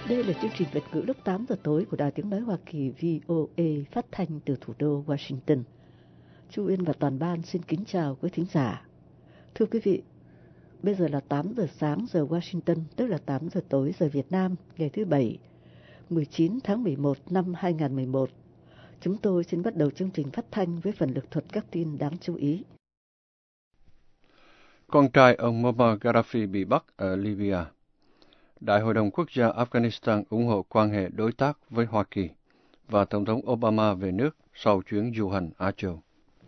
Đây là chương trình Việt ngữ lúc 8 giờ tối của Đài Tiếng Nói Hoa Kỳ VOA phát thanh từ thủ đô Washington. Chu Uyên và toàn ban xin kính chào quý thính giả. Thưa quý vị, bây giờ là 8 giờ sáng giờ Washington, tức là 8 giờ tối giờ Việt Nam, ngày thứ Bảy, 19 tháng 11 năm 2011. Chúng tôi xin bắt đầu chương trình phát thanh với phần lược thuật các tin đáng chú ý. Con trai ông Muammar Gaddafi bị bắt ở Libya. Đại hội đồng quốc gia Afghanistan ủng hộ quan hệ đối tác với Hoa Kỳ và Tổng thống Obama về nước sau chuyến du hành Á Châu.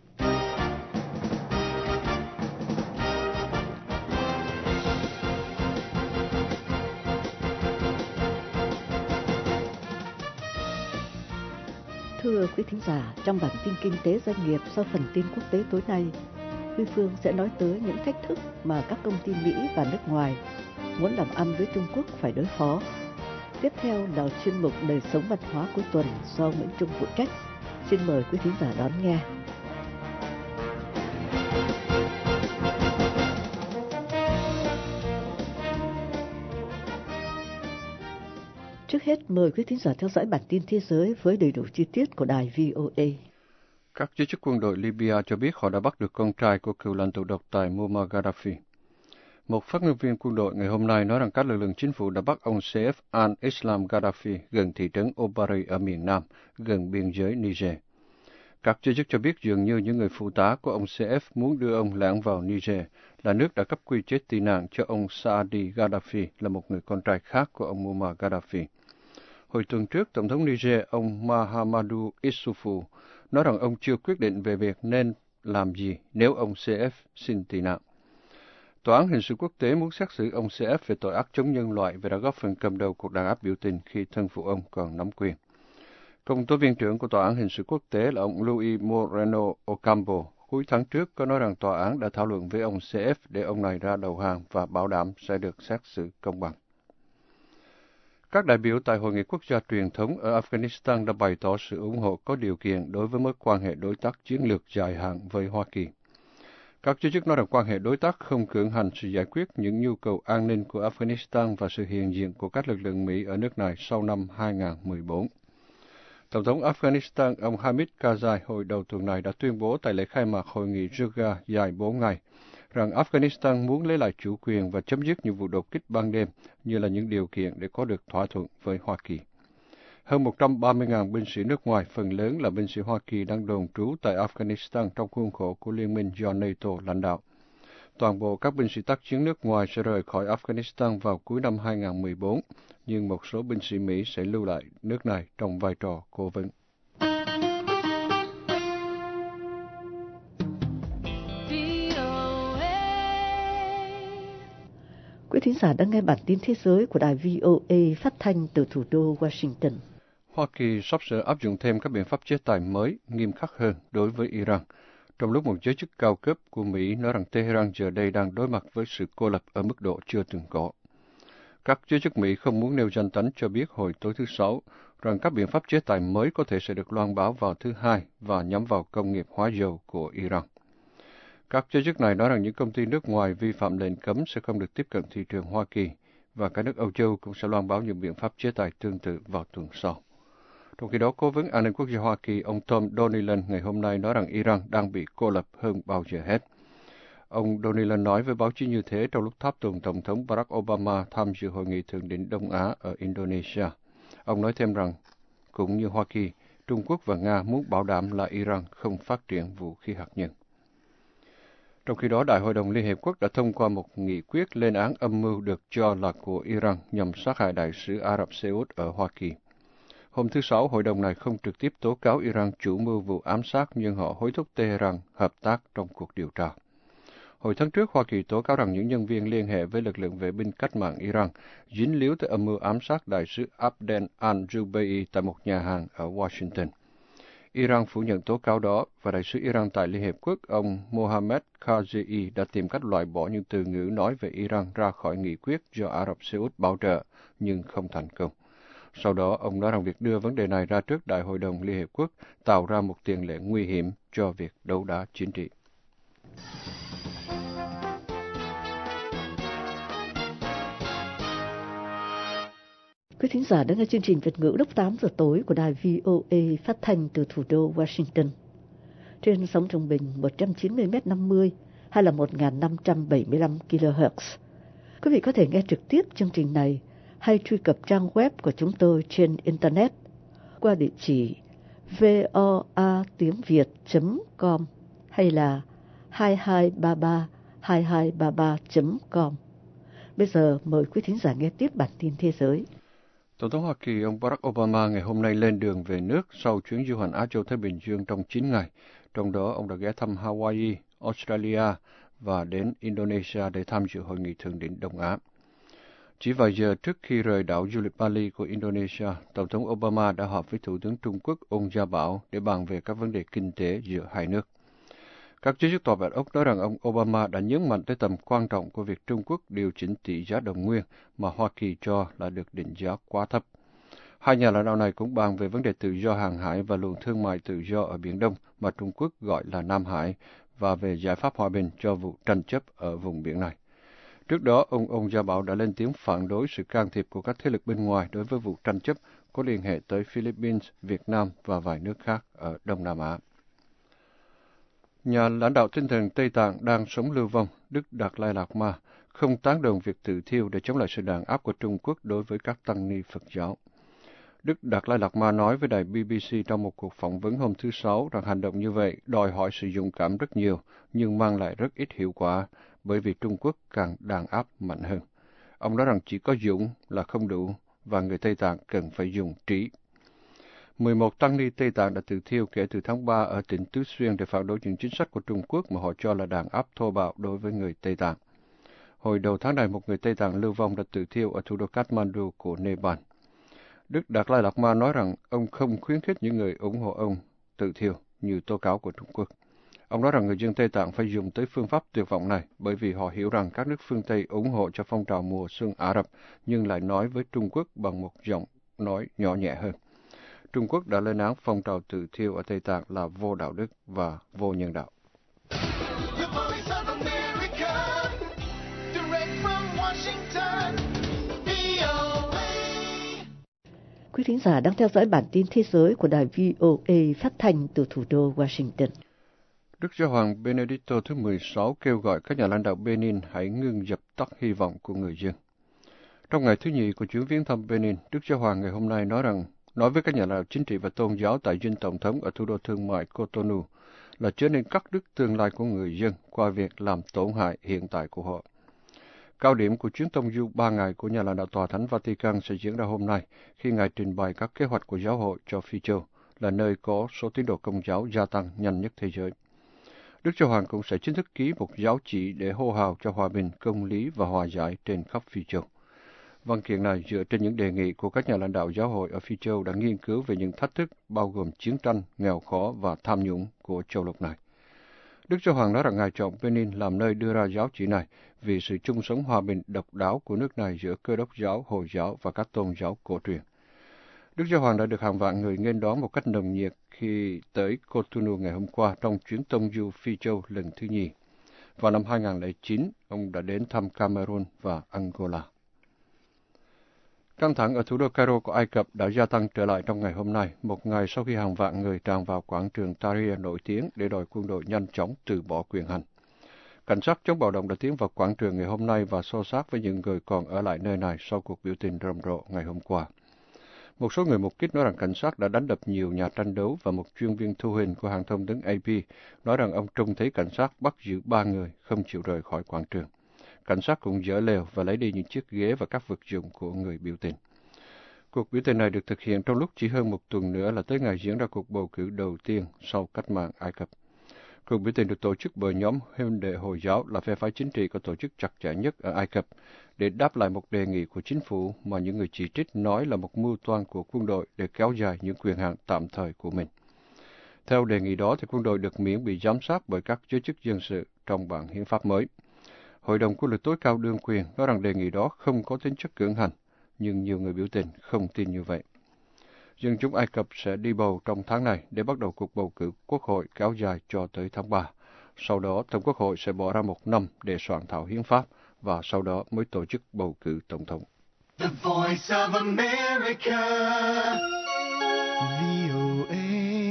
Thưa quý thính giả, trong bản tin kinh tế doanh nghiệp sau phần tin quốc tế tối nay, Huy Phương sẽ nói tới những thách thức mà các công ty Mỹ và nước ngoài muốn làm ăn với Trung Quốc phải đối phó. Tiếp theo là chuyên mục đời sống văn hóa cuối tuần do Nguyễn Trung phụ trách. Xin mời quý thính giả đón nghe. Trước hết mời quý thính giả theo dõi bản tin thế giới với đầy đủ chi tiết của đài VOA. Các giới chức quân đội Libya cho biết họ đã bắt được con trai của cựu lãnh tụ độc tài Muammar Gaddafi. Một phát ngôn viên quân đội ngày hôm nay nói rằng các lực lượng chính phủ đã bắt ông Saif al-Islam Gaddafi gần thị trấn Obari ở miền Nam, gần biên giới Niger. Các giới chức cho biết dường như những người phụ tá của ông Saif muốn đưa ông lẻn vào Niger, là nước đã cấp quy chế tị nạn cho ông Saadi Gaddafi, là một người con trai khác của ông Muammar Gaddafi. Hồi tuần trước, Tổng thống Niger, ông Mahamadou Issoufou, nói rằng ông chưa quyết định về việc nên làm gì nếu ông CF xin tị nạn. Tòa án hình sự quốc tế muốn xét xử ông CF về tội ác chống nhân loại và đã góp phần cầm đầu cuộc đàn áp biểu tình khi thân phụ ông còn nắm quyền. Công tố viên trưởng của Tòa án hình sự quốc tế là ông Luis Moreno Ocampo cuối tháng trước có nói rằng tòa án đã thảo luận với ông CF để ông này ra đầu hàng và bảo đảm sẽ được xét xử công bằng. Các đại biểu tại Hội nghị quốc gia truyền thống ở Afghanistan đã bày tỏ sự ủng hộ có điều kiện đối với mối quan hệ đối tác chiến lược dài hạn với Hoa Kỳ. Các giới chức nói rằng quan hệ đối tác không cưỡng hành sự giải quyết những nhu cầu an ninh của Afghanistan và sự hiện diện của các lực lượng Mỹ ở nước này sau năm 2014. Tổng thống Afghanistan ông Hamid Karzai hồi đầu tuần này đã tuyên bố tại lễ khai mạc hội nghị Yoga dài 4 ngày rằng Afghanistan muốn lấy lại chủ quyền và chấm dứt những vụ đột kích ban đêm như là những điều kiện để có được thỏa thuận với Hoa Kỳ. Hơn 130.000 binh sĩ nước ngoài, phần lớn là binh sĩ Hoa Kỳ đang đồn trú tại Afghanistan trong khuôn khổ của liên minh do NATO lãnh đạo. Toàn bộ các binh sĩ tác chiến nước ngoài sẽ rời khỏi Afghanistan vào cuối năm 2014, nhưng một số binh sĩ Mỹ sẽ lưu lại nước này trong vai trò cố vấn. Quý thính giả đang nghe bản tin thế giới của đài VOA phát thanh từ thủ đô Washington. Hoa Kỳ sắp sửa áp dụng thêm các biện pháp chế tài mới, nghiêm khắc hơn đối với Iran, trong lúc một giới chức cao cấp của Mỹ nói rằng Tehran giờ đây đang đối mặt với sự cô lập ở mức độ chưa từng có. Các giới chức Mỹ không muốn nêu danh tính cho biết hồi tối thứ Sáu rằng các biện pháp chế tài mới có thể sẽ được loan báo vào thứ Hai và nhắm vào công nghiệp hóa dầu của Iran. Các giới chức này nói rằng những công ty nước ngoài vi phạm lệnh cấm sẽ không được tiếp cận thị trường Hoa Kỳ và các nước Âu Châu cũng sẽ loan báo những biện pháp chế tài tương tự vào tuần sau. Trong khi đó, Cố vấn An ninh Quốc gia Hoa Kỳ ông Tom Donilon ngày hôm nay nói rằng Iran đang bị cô lập hơn bao giờ hết. Ông Donilon nói với báo chí như thế trong lúc tháp tùng Tổng thống Barack Obama tham dự hội nghị thượng đỉnh Đông Á ở Indonesia. Ông nói thêm rằng, cũng như Hoa Kỳ, Trung Quốc và Nga muốn bảo đảm là Iran không phát triển vũ khí hạt nhân. Trong khi đó, Đại hội đồng Liên Hiệp Quốc đã thông qua một nghị quyết lên án âm mưu được cho là của Iran nhằm sát hại đại sứ Ả Rập Xê Út ở Hoa Kỳ. Hôm thứ Sáu, hội đồng này không trực tiếp tố cáo Iran chủ mưu vụ ám sát nhưng họ hối thúc Tehran hợp tác trong cuộc điều tra. Hồi tháng trước, Hoa Kỳ tố cáo rằng những nhân viên liên hệ với lực lượng vệ binh cách mạng Iran dính líu tới âm mưu ám sát đại sứ Abdel al-Jubeir tại một nhà hàng ở Washington. Iran phủ nhận tố cáo đó và đại sứ Iran tại Liên Hiệp Quốc ông Mohammad Khazei đã tìm cách loại bỏ những từ ngữ nói về Iran ra khỏi nghị quyết do Ả Rập Xê Út bảo trợ, nhưng không thành công. Sau đó, ông nói rằng việc đưa vấn đề này ra trước Đại hội đồng Liên Hiệp Quốc tạo ra một tiền lệ nguy hiểm cho việc đấu đá chính trị. Quý thính giả đang nghe chương trình Việt ngữ lúc 8 giờ tối của đài VOA phát thanh từ thủ đô Washington. Trên sóng trung bình 190 m50 hay là 1575 kHz. Quý vị có thể nghe trực tiếp chương trình này hay truy cập trang web của chúng tôi trên Internet qua địa chỉ voatiếngviet.com hay là 2233 Bây giờ mời quý thính giả nghe tiếp bản tin thế giới. Tổng thống Hoa Kỳ ông Barack Obama ngày hôm nay lên đường về nước sau chuyến du hành Á Châu Thái Bình Dương trong 9 ngày. Trong đó ông đã ghé thăm Hawaii, Australia và đến Indonesia để tham dự hội nghị thượng đỉnh Đông Á. Chỉ vài giờ trước khi rời đảo du lịch Bali của Indonesia, Tổng thống Obama đã họp với Thủ tướng Trung Quốc Ung Gia-bảo để bàn về các vấn đề kinh tế giữa hai nước. Các giới chức Tòa Bạch Ốc nói rằng ông Obama đã nhấn mạnh tới tầm quan trọng của việc Trung Quốc điều chỉnh tỷ giá đồng nguyên mà Hoa Kỳ cho là được định giá quá thấp. Hai nhà lãnh đạo này cũng bàn về vấn đề tự do hàng hải và luồng thương mại tự do ở Biển Đông mà Trung Quốc gọi là Nam Hải và về giải pháp hòa bình cho vụ tranh chấp ở vùng biển này. Trước đó, ông Ung Gia-bảo đã lên tiếng phản đối sự can thiệp của các thế lực bên ngoài đối với vụ tranh chấp có liên hệ tới Philippines, Việt Nam và vài nước khác ở Đông Nam Á. Nhà lãnh đạo tinh thần Tây Tạng đang sống lưu vong, Đức Đạt Lai Lạt Ma, không tán đồng việc tự thiêu để chống lại sự đàn áp của Trung Quốc đối với các tăng ni Phật giáo. Đức Đạt Lai Lạt Ma nói với đài BBC trong một cuộc phỏng vấn hôm thứ Sáu rằng hành động như vậy đòi hỏi sự dũng cảm rất nhiều, nhưng mang lại rất ít hiệu quả, bởi vì Trung Quốc càng đàn áp mạnh hơn. Ông nói rằng chỉ có dũng là không đủ, và người Tây Tạng cần phải dùng trí. 11 tăng ni Tây Tạng đã tự thiêu kể từ tháng 3 ở tỉnh Tứ Xuyên để phản đối những chính sách của Trung Quốc mà họ cho là đàn áp thô bạo đối với người Tây Tạng. Hồi đầu tháng này, một người Tây Tạng lưu vong đã tự thiêu ở thủ đô Kathmandu của Nepal. Đức Đạt Lai Lạt Ma nói rằng ông không khuyến khích những người ủng hộ ông tự thiêu như tố cáo của Trung Quốc. Ông nói rằng người dân Tây Tạng phải dùng tới phương pháp tuyệt vọng này bởi vì họ hiểu rằng các nước phương Tây ủng hộ cho phong trào mùa xuân Ả Rập nhưng lại nói với Trung Quốc bằng một giọng nói nhỏ nhẹ hơn. Trung Quốc đã lên án phong trào tự thiêu ở Tây Tạng là vô đạo đức và vô nhân đạo. Quý thính giả đang theo dõi bản tin thế giới của đài VOA phát thanh từ thủ đô Washington. Đức Giáo hoàng Benedicto thứ 16 kêu gọi các nhà lãnh đạo Benin hãy ngưng dập tắt hy vọng của người dân. Trong ngày thứ nhì của chuyến viếng thăm Benin, Đức Giáo hoàng ngày hôm nay nói với các nhà lãnh đạo chính trị và tôn giáo tại dinh tổng thống ở thủ đô thương mại Cotonou là chớ nên cắt đứt tương lai của người dân qua việc làm tổn hại hiện tại của họ. Cao điểm của chuyến tông du 3 ngày của nhà lãnh đạo Tòa Thánh Vatican sẽ diễn ra hôm nay khi Ngài trình bày các kế hoạch của giáo hội cho Phi Châu, là nơi có số tín đồ Công giáo gia tăng nhanh nhất thế giới. Đức Giáo hoàng cũng sẽ chính thức ký một giáo chỉ để hô hào cho hòa bình, công lý và hòa giải trên khắp Phi Châu. Văn kiện này dựa trên những đề nghị của các nhà lãnh đạo giáo hội ở Phi Châu đã nghiên cứu về những thách thức bao gồm chiến tranh, nghèo khó và tham nhũng của châu lục này. Đức Giáo hoàng nói rằng Ngài chọn Benin làm nơi đưa ra giáo chỉ này vì sự chung sống hòa bình độc đáo của nước này giữa Cơ đốc giáo, Hồi giáo và các tôn giáo cổ truyền. Đức Giáo hoàng đã được hàng vạn người nghênh đón một cách nồng nhiệt khi tới Cotonou ngày hôm qua trong chuyến tông du Phi Châu lần thứ nhì. Vào năm 2009, ông đã đến thăm Cameroon và Angola. Căng thẳng ở thủ đô Cairo của Ai Cập đã gia tăng trở lại trong ngày hôm nay, một ngày sau khi hàng vạn người tràn vào quảng trường Tahrir nổi tiếng để đòi quân đội nhanh chóng từ bỏ quyền hành. Cảnh sát chống bạo động đã tiến vào quảng trường ngày hôm nay và xô xát với những người còn ở lại nơi này sau cuộc biểu tình rầm rộ ngày hôm qua. Một số người mục kích nói rằng cảnh sát đã đánh đập nhiều nhà tranh đấu và một chuyên viên thu hình của hãng thông tấn AP nói rằng ông trông thấy cảnh sát bắt giữ 3 người không chịu rời khỏi quảng trường. Cảnh sát cũng giở lều và lấy đi những chiếc ghế và các vật dụng của người biểu tình. Cuộc biểu tình này được thực hiện trong lúc chỉ hơn một tuần nữa là tới ngày diễn ra cuộc bầu cử đầu tiên sau cách mạng Ai Cập. Cuộc biểu tình được tổ chức bởi nhóm huynh đệ Hồi giáo là phe phái chính trị có tổ chức chặt chẽ nhất ở Ai Cập để đáp lại một đề nghị của chính phủ mà những người chỉ trích nói là một mưu toan của quân đội để kéo dài những quyền hạn tạm thời của mình. Theo đề nghị đó, thì quân đội được miễn bị giám sát bởi các giới chức dân sự trong bản hiến pháp mới. Hội đồng quân lực tối cao đương quyền nói rằng đề nghị đó không có tính chất cưỡng hành, nhưng nhiều người biểu tình không tin như vậy. Dân chúng Ai Cập sẽ đi bầu trong tháng này để bắt đầu cuộc bầu cử quốc hội kéo dài cho tới tháng 3. Sau đó, Tổng quốc hội sẽ bỏ ra 1 năm để soạn thảo hiến pháp và sau đó mới tổ chức bầu cử tổng thống. The Voice of America. VOA.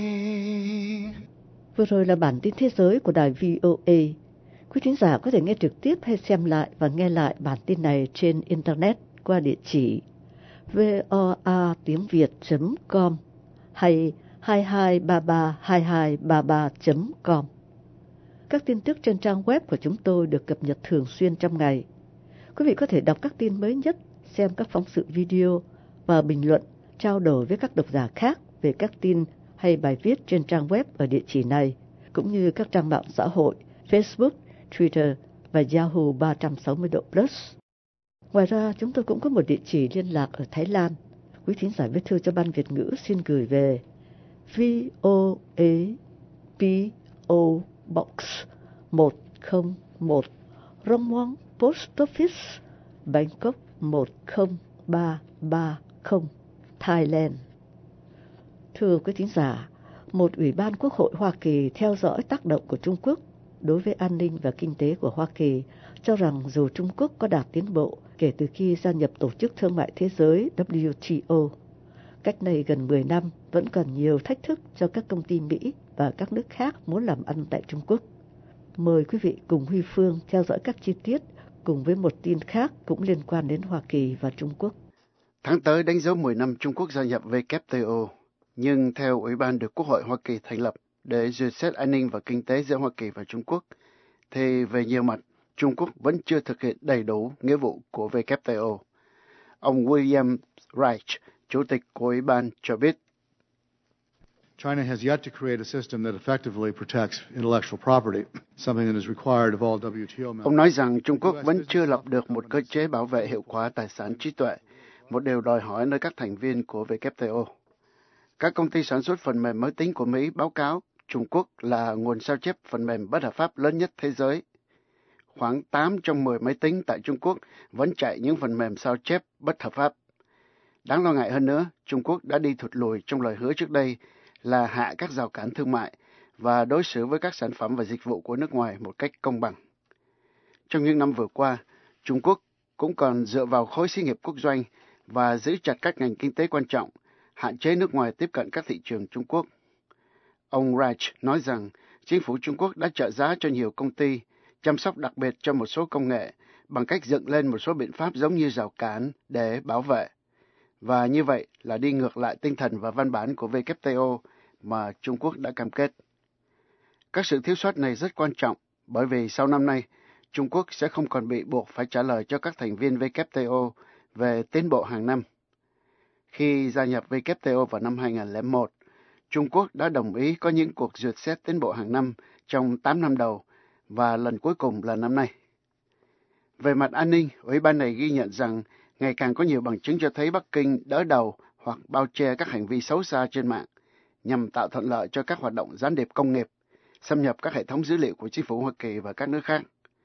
Vừa rồi là bản tin thế giới của đài VOA. Quý thính giả có thể nghe trực tiếp hay xem lại và nghe lại bản tin này trên Internet qua địa chỉ voa.viet.com hay 22332233.com. Các tin tức trên trang web của chúng tôi được cập nhật thường xuyên trong ngày. Quý vị có thể đọc các tin mới nhất, xem các phóng sự video và bình luận, trao đổi với các độc giả khác về các tin hay bài viết trên trang web ở địa chỉ này, cũng như các trang mạng xã hội Facebook, Twitter và Yahoo 360 độ Plus. Ngoài ra, chúng tôi cũng có một địa chỉ liên lạc ở Thái Lan. Quý thính giả viết thư cho Ban Việt ngữ xin gửi về VOA PO Box 101 Rangwon Post Office, Bangkok 10330, Thailand. Thưa quý thính giả, một ủy ban Quốc hội Hoa Kỳ theo dõi tác động của Trung Quốc đối với an ninh và kinh tế của Hoa Kỳ cho rằng dù Trung Quốc có đạt tiến bộ kể từ khi gia nhập Tổ chức Thương mại Thế giới WTO, cách đây gần 10 năm vẫn còn nhiều thách thức cho các công ty Mỹ và các nước khác muốn làm ăn tại Trung Quốc. Mời quý vị cùng Huy Phương theo dõi các chi tiết cùng với một tin khác cũng liên quan đến Hoa Kỳ và Trung Quốc. Tháng tới đánh dấu 10 năm Trung Quốc gia nhập WTO, nhưng theo Ủy ban được Quốc hội Hoa Kỳ thành lập để duyệt xét an ninh và kinh tế giữa Hoa Kỳ và Trung Quốc, thì về nhiều mặt, Trung Quốc vẫn chưa thực hiện đầy đủ nghĩa vụ của WTO. Ông William Reich, Chủ tịch của Ủy ban, cho biết, China has yet to create a system that effectively protects intellectual property, something that is required of all WTO members. Ông nói rằng Trung Quốc vẫn chưa lập được một cơ chế bảo vệ hiệu quả tài sản trí tuệ, một điều đòi hỏi nơi các thành viên của WTO. Các công ty sản xuất phần mềm máy tính của Mỹ báo cáo Trung Quốc là nguồn sao chép phần mềm bất hợp pháp lớn nhất thế giới. Khoảng 8 trong 10 máy tính tại Trung Quốc vẫn chạy những phần mềm sao chép bất hợp pháp. Đáng lo ngại hơn nữa, Trung Quốc đã đi thụt lùi trong lời hứa trước đây là hạ các rào cản thương mại và đối xử với các sản phẩm và dịch vụ của nước ngoài một cách công bằng. Trong những năm vừa qua, Trung Quốc cũng còn dựa vào khối xí nghiệp quốc doanh và giữ chặt các ngành kinh tế quan trọng, hạn chế nước ngoài tiếp cận các thị trường Trung Quốc. Ông Reich nói rằng chính phủ Trung Quốc đã trợ giá cho nhiều công ty, chăm sóc đặc biệt cho một số công nghệ bằng cách dựng lên một số biện pháp giống như rào cản để bảo vệ. Và như vậy là đi ngược lại tinh thần và văn bản của WTO mà Trung Quốc đã cam kết. Các sự thiếu sót này rất quan trọng bởi vì sau năm nay, Trung Quốc sẽ không còn bị buộc phải trả lời cho các thành viên WTO về tiến bộ hàng năm. Khi gia nhập WTO vào năm 2001, Trung Quốc đã đồng ý có những cuộc duyệt xét tiến bộ hàng năm trong 8 năm đầu và lần cuối cùng là năm nay. Về mặt an ninh, Ủy ban này ghi nhận rằng ngày càng có nhiều bằng chứng cho thấy Bắc Kinh đỡ đầu hoặc bao che các hành vi xấu xa trên mạng nhằm tạo thuận lợi cho các hoạt động gián điệp công nghiệp, xâm nhập các hệ thống dữ liệu của chính phủ Hoa Kỳ và các nước khác.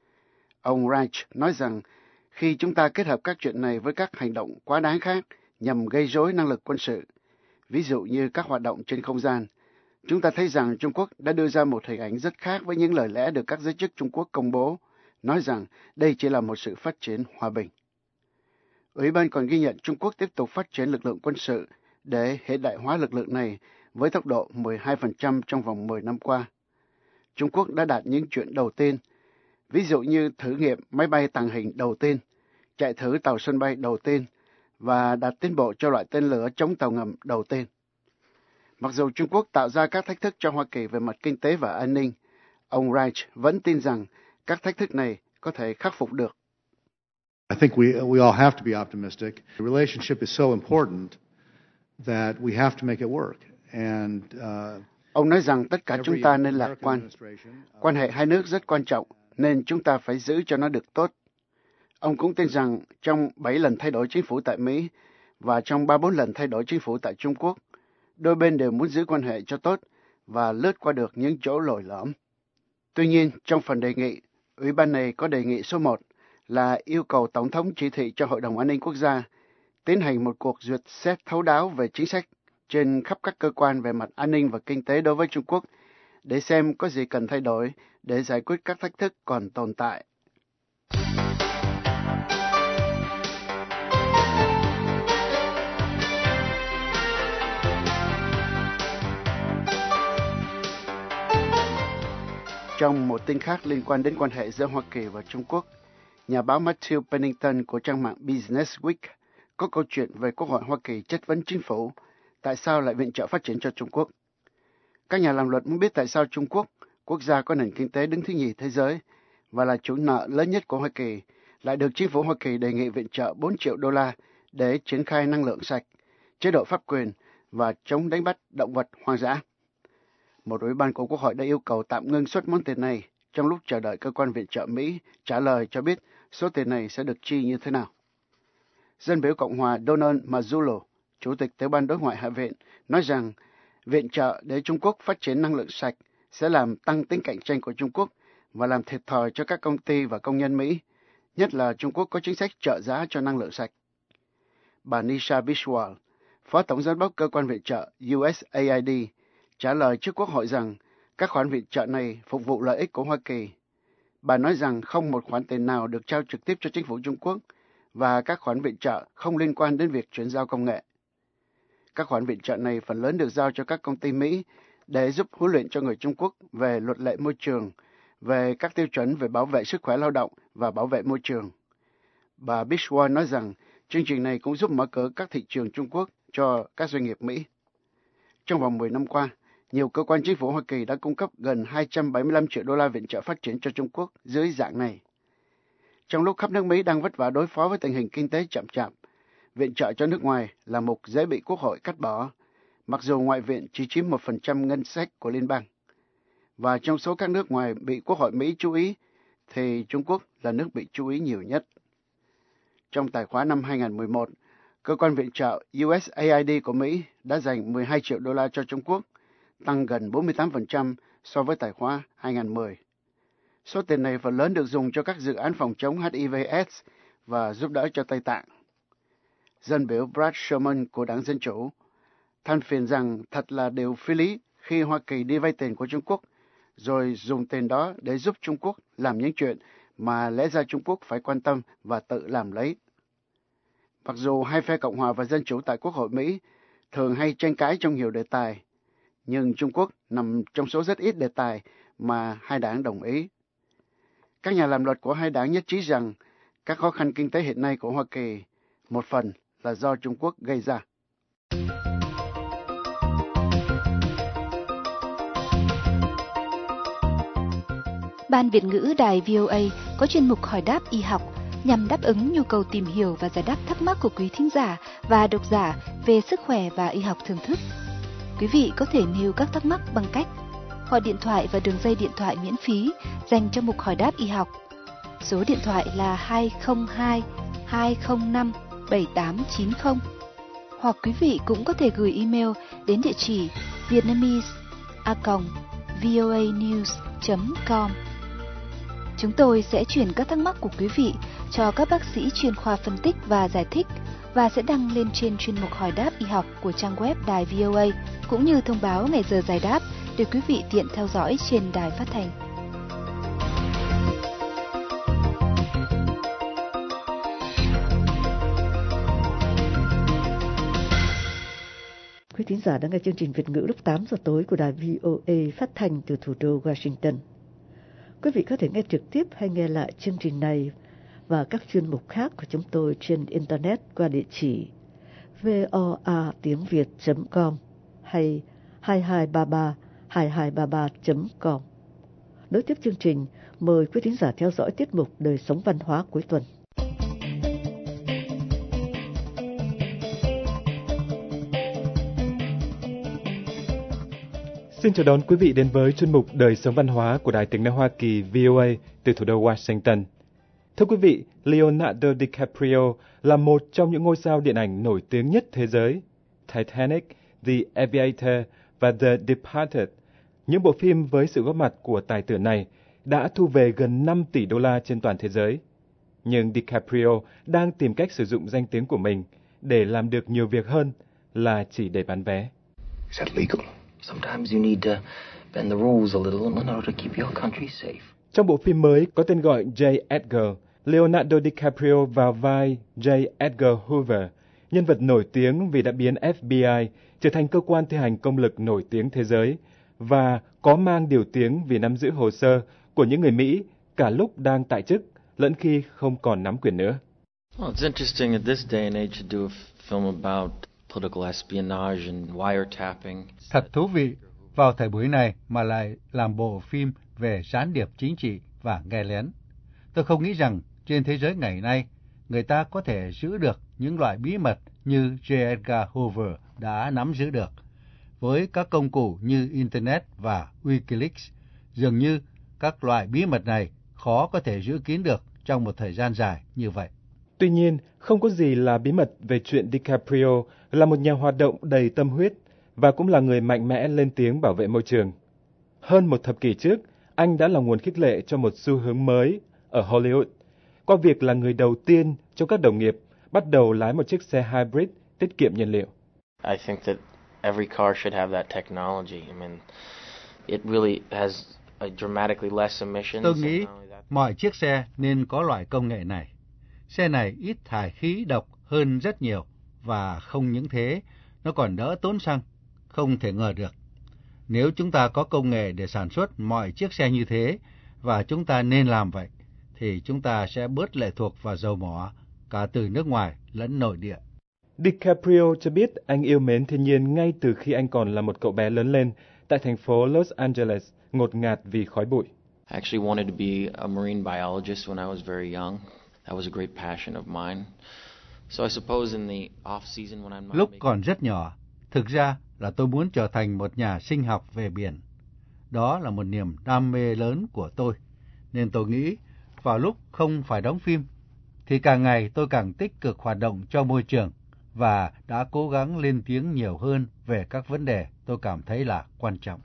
Ông Reich nói rằng khi chúng ta kết hợp các chuyện này với các hành động quá đáng khác nhằm gây rối năng lực quân sự, ví dụ như các hoạt động trên không gian, chúng ta thấy rằng Trung Quốc đã đưa ra một hình ảnh rất khác với những lời lẽ được các giới chức Trung Quốc công bố, nói rằng đây chỉ là một sự phát triển hòa bình. Ủy ban còn ghi nhận Trung Quốc tiếp tục phát triển lực lượng quân sự để hiện đại hóa lực lượng này với tốc độ 12% trong vòng 10 năm qua. Trung Quốc đã đạt những chuyện đầu tiên, ví dụ như thử nghiệm máy bay tàng hình đầu tiên, chạy thử tàu sân bay đầu tiên và đạt tiến bộ cho loại tên lửa chống tàu ngầm đầu tiên. Mặc dù Trung Quốc tạo ra các thách thức cho Hoa Kỳ về mặt kinh tế và an ninh, ông Reich vẫn tin rằng các thách thức này có thể khắc phục được. I think we all have to be optimistic. The relationship is so important that we have to make it work. And ông nói rằng tất cả chúng ta nên lạc quan. Quan hệ hai nước rất quan trọng, nên chúng ta phải giữ cho nó được tốt. Ông cũng tin rằng trong 7 lần thay đổi chính phủ tại Mỹ và trong 3-4 lần thay đổi chính phủ tại Trung Quốc, đôi bên đều muốn giữ quan hệ cho tốt và lướt qua được những chỗ lồi lõm. Tuy nhiên, trong phần đề nghị, Ủy ban này có đề nghị số 1 là yêu cầu Tổng thống chỉ thị cho Hội đồng An ninh Quốc gia tiến hành một cuộc duyệt xét thấu đáo về chính sách trên khắp các cơ quan về mặt an ninh và kinh tế đối với Trung Quốc để xem có gì cần thay đổi để giải quyết các thách thức còn tồn tại. Trong một tin khác liên quan đến quan hệ giữa Hoa Kỳ và Trung Quốc, nhà báo Matthew Pennington của trang mạng Business Week có câu chuyện về Quốc hội Hoa Kỳ chất vấn chính phủ tại sao lại viện trợ phát triển cho Trung Quốc. Các nhà làm luật muốn biết tại sao Trung Quốc, quốc gia có nền kinh tế đứng thứ nhì thế giới và là chủ nợ lớn nhất của Hoa Kỳ, lại được chính phủ Hoa Kỳ đề nghị viện trợ 4 triệu đô la để triển khai năng lượng sạch, chế độ pháp quyền và chống đánh bắt động vật hoang dã. Một ủy ban của Quốc hội đã yêu cầu tạm ngưng suất món tiền này trong lúc chờ đợi cơ quan viện trợ Mỹ trả lời cho biết số tiền này sẽ được chi như thế nào. Dân biểu Cộng hòa Donald Mazzullo, Chủ tịch Tiểu ban Đối ngoại Hạ viện, nói rằng viện trợ để Trung Quốc phát triển năng lượng sạch sẽ làm tăng tính cạnh tranh của Trung Quốc và làm thiệt thòi cho các công ty và công nhân Mỹ, nhất là Trung Quốc có chính sách trợ giá cho năng lượng sạch. Bà Nisha Biswal, Phó Tổng giám đốc cơ quan viện trợ USAID, trả lời trước Quốc hội rằng các khoản viện trợ này phục vụ lợi ích của Hoa Kỳ. Bà nói rằng không một khoản tiền nào được trao trực tiếp cho chính phủ Trung Quốc và các khoản viện trợ không liên quan đến việc chuyển giao công nghệ. Các khoản viện trợ này phần lớn được giao cho các công ty Mỹ để giúp huấn luyện cho người Trung Quốc về luật lệ môi trường, về các tiêu chuẩn về bảo vệ sức khỏe lao động và bảo vệ môi trường. Bà Biswal nói rằng chương trình này cũng giúp mở cửa các thị trường Trung Quốc cho các doanh nghiệp Mỹ. Trong vòng 10 năm qua, nhiều cơ quan chính phủ Hoa Kỳ đã cung cấp gần 275 triệu đô la viện trợ phát triển cho Trung Quốc dưới dạng này. Trong lúc khắp nước Mỹ đang vất vả đối phó với tình hình kinh tế chậm chạp, viện trợ cho nước ngoài là mục dễ bị Quốc hội cắt bỏ, mặc dù Ngoại viện chỉ chiếm 1% ngân sách của liên bang. Và trong số các nước ngoài bị Quốc hội Mỹ chú ý, thì Trung Quốc là nước bị chú ý nhiều nhất. Trong tài khoá năm 2011, cơ quan viện trợ USAID của Mỹ đã dành 12 triệu đô la cho Trung Quốc, tăng gần 48% so với tài khoá 2010. Số tiền này phần lớn được dùng cho các dự án phòng chống HIV/AIDS và giúp đỡ cho Tây Tạng. Dân biểu Brad Sherman của Đảng Dân Chủ than phiền rằng thật là điều phi lý khi Hoa Kỳ đi vay tiền của Trung Quốc, rồi dùng tiền đó để giúp Trung Quốc làm những chuyện mà lẽ ra Trung Quốc phải quan tâm và tự làm lấy. Mặc dù hai phe Cộng hòa và Dân Chủ tại Quốc hội Mỹ thường hay tranh cãi trong nhiều đề tài, nhưng Trung Quốc nằm trong số rất ít đề tài mà hai đảng đồng ý. Các nhà làm luật của hai đảng nhất trí rằng các khó khăn kinh tế hiện nay của Hoa Kỳ một phần là do Trung Quốc gây ra. Ban Việt ngữ Đài VOA có chuyên mục hỏi đáp y học nhằm đáp ứng nhu cầu tìm hiểu và giải đáp thắc mắc của quý thính giả và độc giả về sức khỏe và y học thưởng thức. Quý vị có thể nêu các thắc mắc bằng cách gọi điện thoại và đường dây điện thoại miễn phí dành cho mục hỏi đáp y học. Số điện thoại là 202 205 7890. Hoặc quý vị cũng có thể gửi email đến địa chỉ vietnamese@voanews.com. Chúng tôi sẽ chuyển các thắc mắc của quý vị cho các bác sĩ chuyên khoa phân tích và giải thích và sẽ đăng lên trên chuyên mục hỏi đáp y học của trang web Đài VOA, cũng như thông báo ngày giờ giải đáp để quý vị tiện theo dõi trên đài phát thanh. Quý thính giả đang nghe chương trình Việt ngữ lúc 8 giờ tối của đài VOA phát thanh từ thủ đô Washington. Quý vị có thể nghe trực tiếp hay nghe lại chương trình này và các chuyên mục khác của chúng tôi trên Internet qua địa chỉ voatiengviet.com hay 2233-2233.com. Nối tiếp chương trình, mời quý thính giả theo dõi tiết mục Đời sống văn hóa cuối tuần. Xin chào đón quý vị đến với chuyên mục Đời sống văn hóa của Đài Tiếng nói Hoa Kỳ VOA từ thủ đô Washington. Thưa quý vị, Leonardo DiCaprio là một trong những ngôi sao điện ảnh nổi tiếng nhất thế giới. Titanic, The Aviator và The Departed, những bộ phim với sự góp mặt của tài tử này đã thu về gần 5 tỷ đô la trên toàn thế giới. Nhưng DiCaprio đang tìm cách sử dụng danh tiếng của mình để làm được nhiều việc hơn là chỉ để bán vé. Is that legal? Sometimes you need to bend the rules a little in order to keep your country safe. Trong bộ phim mới có tên gọi J. Edgar, Leonardo DiCaprio vào vai J. Edgar Hoover, nhân vật nổi tiếng vì đã biến FBI trở thành cơ quan thi hành công lực nổi tiếng thế giới và có mang điều tiếng vì nắm giữ hồ sơ của những người Mỹ cả lúc đang tại chức lẫn khi không còn nắm quyền nữa. Well, it's interesting at this day and age to do a film about political espionage and wiretapping. Thật thú vị vào thời buổi này mà lại làm bộ phim về gián điệp chính trị và nghe lén. Tôi không nghĩ rằng trên thế giới ngày nay người ta có thể giữ được những loại bí mật như J. Edgar Hoover đã nắm giữ được. Với các công cụ như Internet và Wikileaks, dường như các loại bí mật này khó có thể giữ kín được trong một thời gian dài như vậy. Tuy nhiên, không có gì là bí mật về chuyện DiCaprio là một nhà hoạt động đầy tâm huyết và cũng là người mạnh mẽ lên tiếng bảo vệ môi trường. Hơn một thập kỷ trước, anh đã là nguồn khích lệ cho một xu hướng mới ở Hollywood, qua việc là người đầu tiên trong các đồng nghiệp bắt đầu lái một chiếc xe hybrid tiết kiệm nhiên liệu. I think that every car should have that technology. I mean, it really has a dramatically less emissions. Tôi nghĩ mọi chiếc xe nên có loại công nghệ này. Xe này ít thải khí độc hơn rất nhiều và không những thế, nó còn đỡ tốn xăng, không thể ngờ được. Nếu chúng ta có công nghệ để sản xuất mọi chiếc xe như thế, và chúng ta nên làm vậy, thì chúng ta sẽ bớt lệ thuộc vào dầu mỏ, cả từ nước ngoài lẫn nội địa. DiCaprio cho biết anh yêu mến thiên nhiên ngay từ khi anh còn là một cậu bé lớn lên tại thành phố Los Angeles, ngột ngạt vì khói bụi. I actually wanted to be a marine biologist when I was very young. That was a great passion of mine. So I suppose in the off season when I'm not Lúc còn rất nhỏ, thực ra là tôi muốn trở thành một nhà sinh học về biển. Đó là một niềm đam mê lớn của tôi. Nên tôi nghĩ, vào lúc không phải đóng phim, thì càng ngày tôi càng tích cực hoạt động cho môi trường và đã cố gắng lên tiếng nhiều hơn về các vấn đề tôi cảm thấy là quan trọng.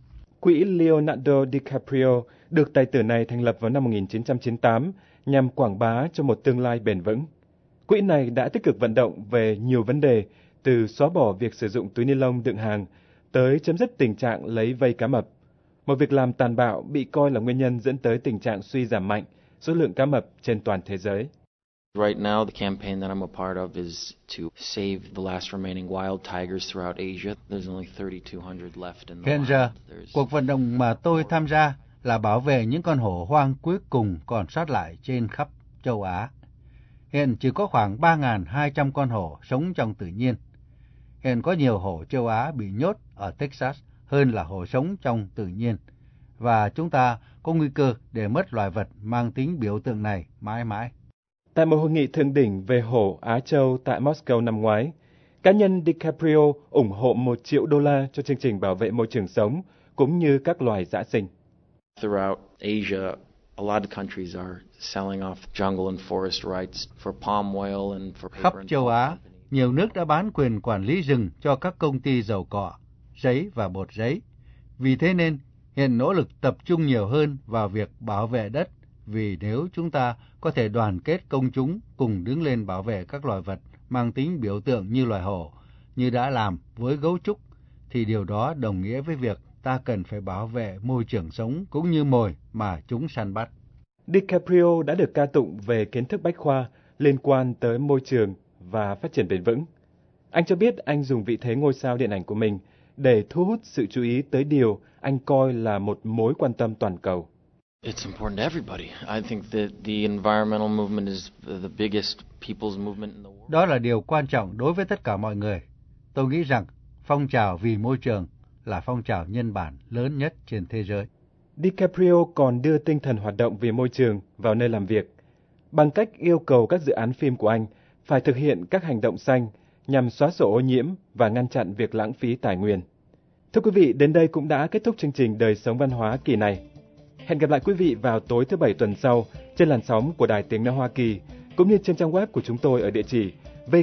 Quỹ Leonardo DiCaprio được tài tử này thành lập vào năm 1998 nhằm quảng bá cho một tương lai bền vững. Quỹ này đã tích cực vận động về nhiều vấn đề, từ xóa bỏ việc sử dụng túi ni lông đựng hàng tới chấm dứt tình trạng lấy vây cá mập. Một việc làm tàn bạo bị coi là nguyên nhân dẫn tới tình trạng suy giảm mạnh số lượng cá mập trên toàn thế giới. Right now, the campaign that I'm a part of is to save the last remaining wild tigers throughout Asia. There's only 3,200 left in the Hiện giờ, wild. cuộc vận động mà tôi tham gia là bảo vệ những con hổ hoang cuối cùng còn sót lại trên khắp châu Á. Hiện chỉ có khoảng 3.200 con hổ sống trong tự nhiên. Hiện có nhiều hổ châu Á bị nhốt ở Texas hơn là hổ sống trong tự nhiên. Và chúng ta có nguy cơ để mất loài vật mang tính biểu tượng này mãi mãi. Tại một hội nghị thượng đỉnh về hổ Á Châu tại Moscow năm ngoái, cá nhân DiCaprio ủng hộ $1 triệu cho chương trình bảo vệ môi trường sống cũng như các loài dã sinh. Throughout Asia, a lot of countries are selling off jungle and forest rights for palm oil and for paper. Khắp châu Á, nhiều nước đã bán quyền quản lý rừng cho các công ty dầu cọ, giấy và bột giấy. Vì thế nên, hiện nỗ lực tập trung nhiều hơn vào việc bảo vệ đất, vì nếu chúng ta có thể đoàn kết công chúng cùng đứng lên bảo vệ các loài vật mang tính biểu tượng như loài hổ, như đã làm với gấu trúc, thì điều đó đồng nghĩa với việc ta cần phải bảo vệ môi trường sống cũng như mồi mà chúng săn bắt. DiCaprio đã được ca tụng về kiến thức bách khoa liên quan tới môi trường và phát triển bền vững. Anh cho biết anh dùng vị thế ngôi sao điện ảnh của mình để thu hút sự chú ý tới điều anh coi là một mối quan tâm toàn cầu. It's important to everybody. I think that the environmental movement is the biggest people's movement in the world. Đó là điều quan trọng đối với tất cả mọi người. Tôi nghĩ rằng phong trào vì môi trường là phong trào nhân bản lớn nhất trên thế giới. DiCaprio còn đưa tinh thần hoạt động vì môi trường vào nơi làm việc, bằng cách yêu cầu các dự án phim của anh phải thực hiện các hành động xanh nhằm xóa sổ ô nhiễm và ngăn chặn việc lãng phí tài nguyên. Thưa quý vị, đến đây cũng đã kết thúc chương trình Đời sống văn hóa kỳ này. Hẹn gặp lại quý vị vào tối thứ Bảy tuần sau trên làn sóng của Đài Tiếng Nói Hoa Kỳ, cũng như trên trang web của chúng tôi ở địa chỉ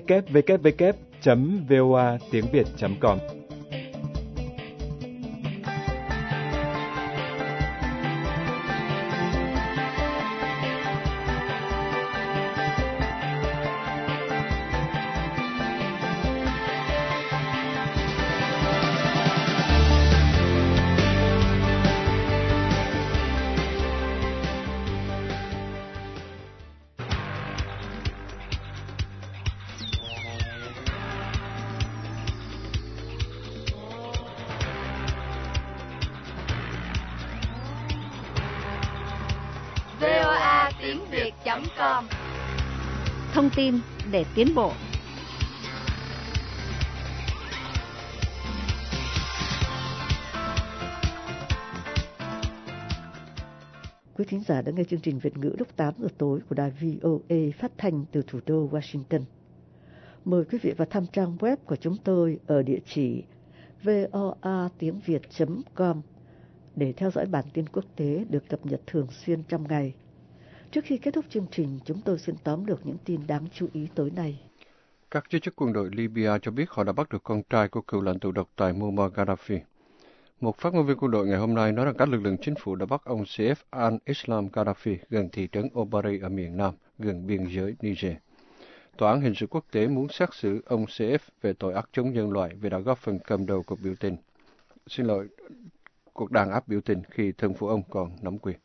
www.voatiengviet.com. voatiếngviệt.com. Thông tin để tiến bộ. Quý thính giả đã nghe chương trình Việt ngữ lúc 8 giờ tối của đài VOA phát thanh từ thủ đô Washington. Mời quý vị vào thăm trang web của chúng tôi ở địa chỉ voatiếngviệt.com để theo dõi bản tin quốc tế được cập nhật thường xuyên trong ngày. Trước khi kết thúc chương trình, chúng tôi xin tóm lược những tin đáng chú ý tối nay. Các giới chức quân đội Libya cho biết họ đã bắt được con trai của cựu lãnh tụ độc tài Muammar Gaddafi. Một phát ngôn viên quân đội ngày hôm nay nói rằng các lực lượng chính phủ đã bắt ông Saif al-Islam Gaddafi gần thị trấn Obari ở miền Nam, gần biên giới Niger. Tòa án hình sự quốc tế muốn xét xử ông Saif về tội ác chống nhân loại vì đã góp phần cầm đầu cuộc đàn áp biểu tình khi thân phụ ông còn nắm quyền.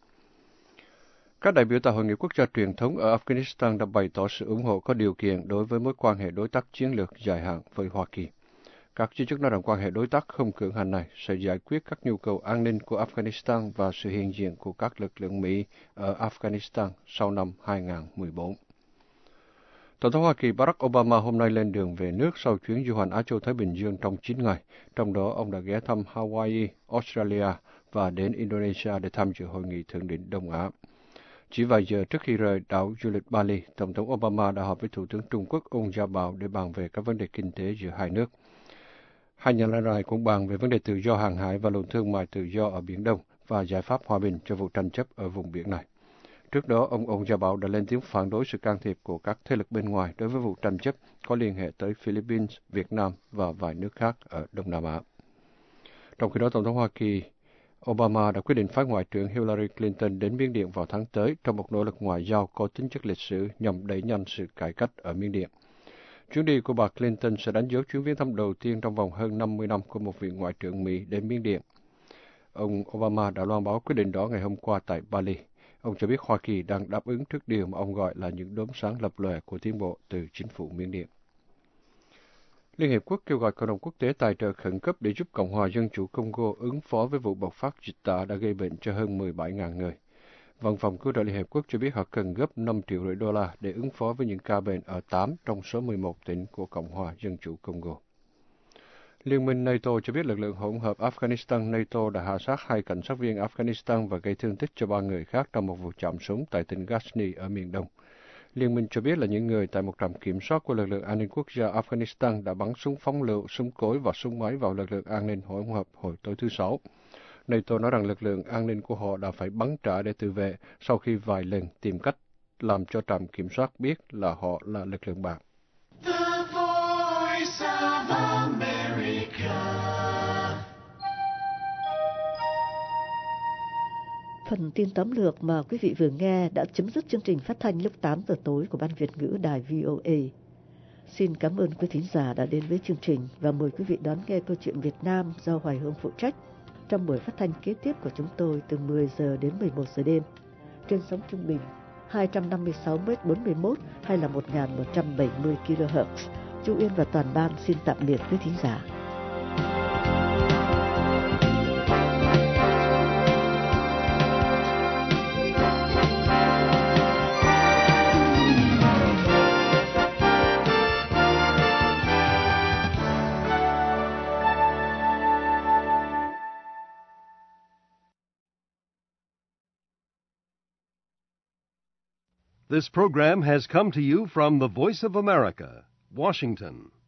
Các đại biểu tại Hội nghị quốc gia truyền thống ở Afghanistan đã bày tỏ sự ủng hộ có điều kiện đối với mối quan hệ đối tác chiến lược dài hạn với Hoa Kỳ. Các giới chức nói rằng quan hệ đối tác không cưỡng hành này sẽ giải quyết các nhu cầu an ninh của Afghanistan và sự hiện diện của các lực lượng Mỹ ở Afghanistan sau năm 2014. Tổng thống Hoa Kỳ Barack Obama hôm nay lên đường về nước sau chuyến du hành Á Châu Thái Bình Dương trong 9 ngày, trong đó ông đã ghé thăm Hawaii, Australia và đến Indonesia để tham dự hội nghị thượng đỉnh Đông Á. Chỉ vài giờ trước khi rời đảo du lịch Bali, Tổng thống Obama đã họp với Thủ tướng Trung Quốc Ung Gia-bảo để bàn về các vấn đề kinh tế giữa hai nước. Hai nhà lãnh đạo cũng bàn về vấn đề tự do hàng hải và luồng thương mại tự do ở Biển Đông và giải pháp hòa bình cho vụ tranh chấp ở vùng biển này. Trước đó, ông Ung Gia-bảo đã lên tiếng phản đối sự can thiệp của các thế lực bên ngoài đối với vụ tranh chấp có liên hệ tới Philippines, Việt Nam và vài nước khác ở Đông Nam Á. Trong khi đó, Tổng thống Hoa Kỳ Obama đã quyết định phái Ngoại trưởng Hillary Clinton đến Miến Điện vào tháng tới trong một nỗ lực ngoại giao có tính chất lịch sử nhằm đẩy nhanh sự cải cách ở Miến Điện. Chuyến đi của bà Clinton sẽ đánh dấu chuyến viếng thăm đầu tiên trong vòng hơn 50 năm của một vị ngoại trưởng Mỹ đến Miến Điện. Ông Obama đã loan báo quyết định đó ngày hôm qua tại Bali. Ông cho biết Hoa Kỳ đang đáp ứng trước điều mà ông gọi là những đốm sáng lập lòe của tiến bộ từ chính phủ Miến Điện. Liên Hiệp Quốc kêu gọi cộng đồng quốc tế tài trợ khẩn cấp để giúp Cộng hòa Dân chủ Congo ứng phó với vụ bộc phát dịch tả đã gây bệnh cho hơn 17.000 người. Văn phòng cứu trợ Liên Hiệp Quốc cho biết họ cần gấp 5,5 triệu đô la để ứng phó với những ca bệnh ở 8 trong số 11 tỉnh của Cộng hòa Dân chủ Congo. Liên minh NATO cho biết lực lượng hỗn hợp Afghanistan NATO đã hạ sát 2 cảnh sát viên Afghanistan và gây thương tích cho 3 người khác trong một vụ chạm súng tại tỉnh Ghazni ở miền Đông. Liên minh cho biết là những người tại một trạm kiểm soát của lực lượng an ninh quốc gia Afghanistan đã bắn súng phóng lựu, súng cối và súng máy vào lực lượng an ninh hỗn hợp hồi tối thứ Sáu. NATO nói rằng lực lượng an ninh của họ đã phải bắn trả để tự vệ sau khi vài lần tìm cách làm cho trạm kiểm soát biết là họ là lực lượng bạn. Phần tin tóm lược mà quý vị vừa nghe đã chấm dứt chương trình phát thanh lúc 8 giờ tối của Ban Việt ngữ Đài VOA. Xin cảm ơn quý thính giả đã đến với chương trình và mời quý vị đón nghe câu chuyện Việt Nam do Hoài Hương phụ trách trong buổi phát thanh kế tiếp của chúng tôi từ 10 giờ đến 11 giờ đêm trên sóng trung bình 256m41 hay là 1170 kHz. Chu Yên và toàn ban xin tạm biệt quý thính giả. This program has come to you from the Voice of America, Washington.